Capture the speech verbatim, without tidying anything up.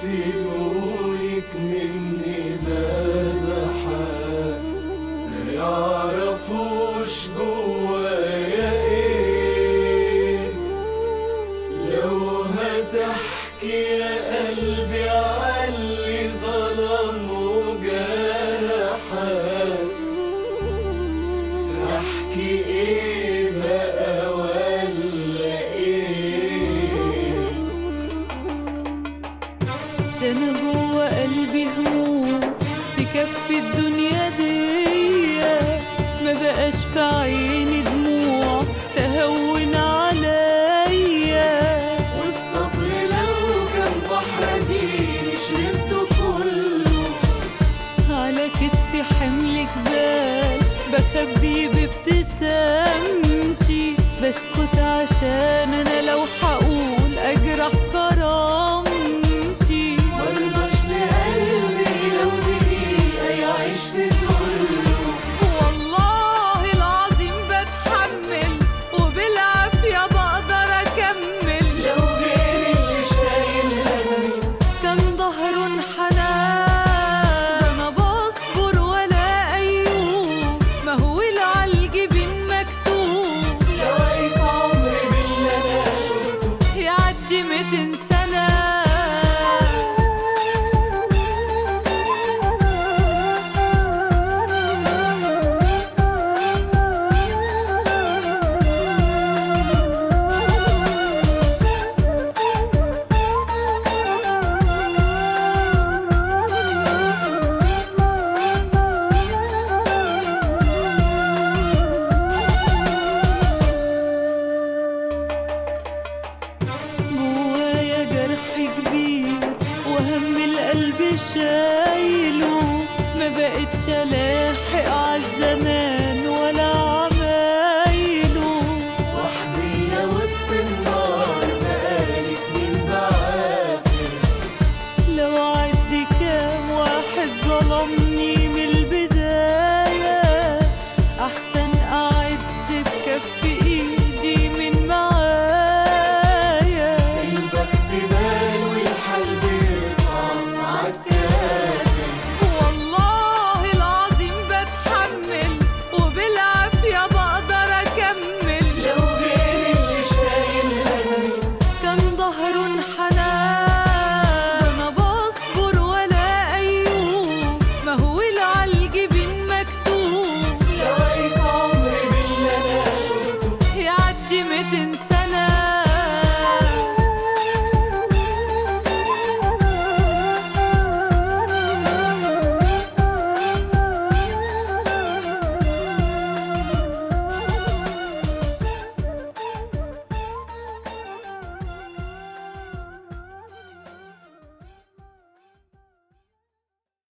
يحسدولك مني ماذا حال، ما يعرفوش جوايا ايه. لو هتحكي يا قلبي عاللي ظلم وجرحك، تحكي ايه بقى ولا ايه؟ ده انا جوا قلبي هموم تكفي الدنيا دي، ما بقاش في عيني دموع تهون عليا. والصبر لو كان بحر اديني شربته كله، على كتفي حمل جبال بخبيه بابتسامتي، بسكت عشان انا لو حقول اجرح كرامتي. مرضاش لقلبي لو دقيقة يعيش في ظلمه، والله العظيم بتحمل وبالعافية بقدر أكمل. لو غيري اللي شايل همي كان ظهره انحنى، ده أنا بصبر ولا أيوب، ما هو العالجبين مكتوب. لو أقيس عمري باللي أنا شفته يعدي ميتين سنة. جوايا جرح كبير وهم القلب شايله، ما بقتش الاحق عالزمان ولا عمايله. وحدية وسط النار بقالي سنين بعافر، لو عدي كام واحد ظلمني من البداية، احسن اعد بكفي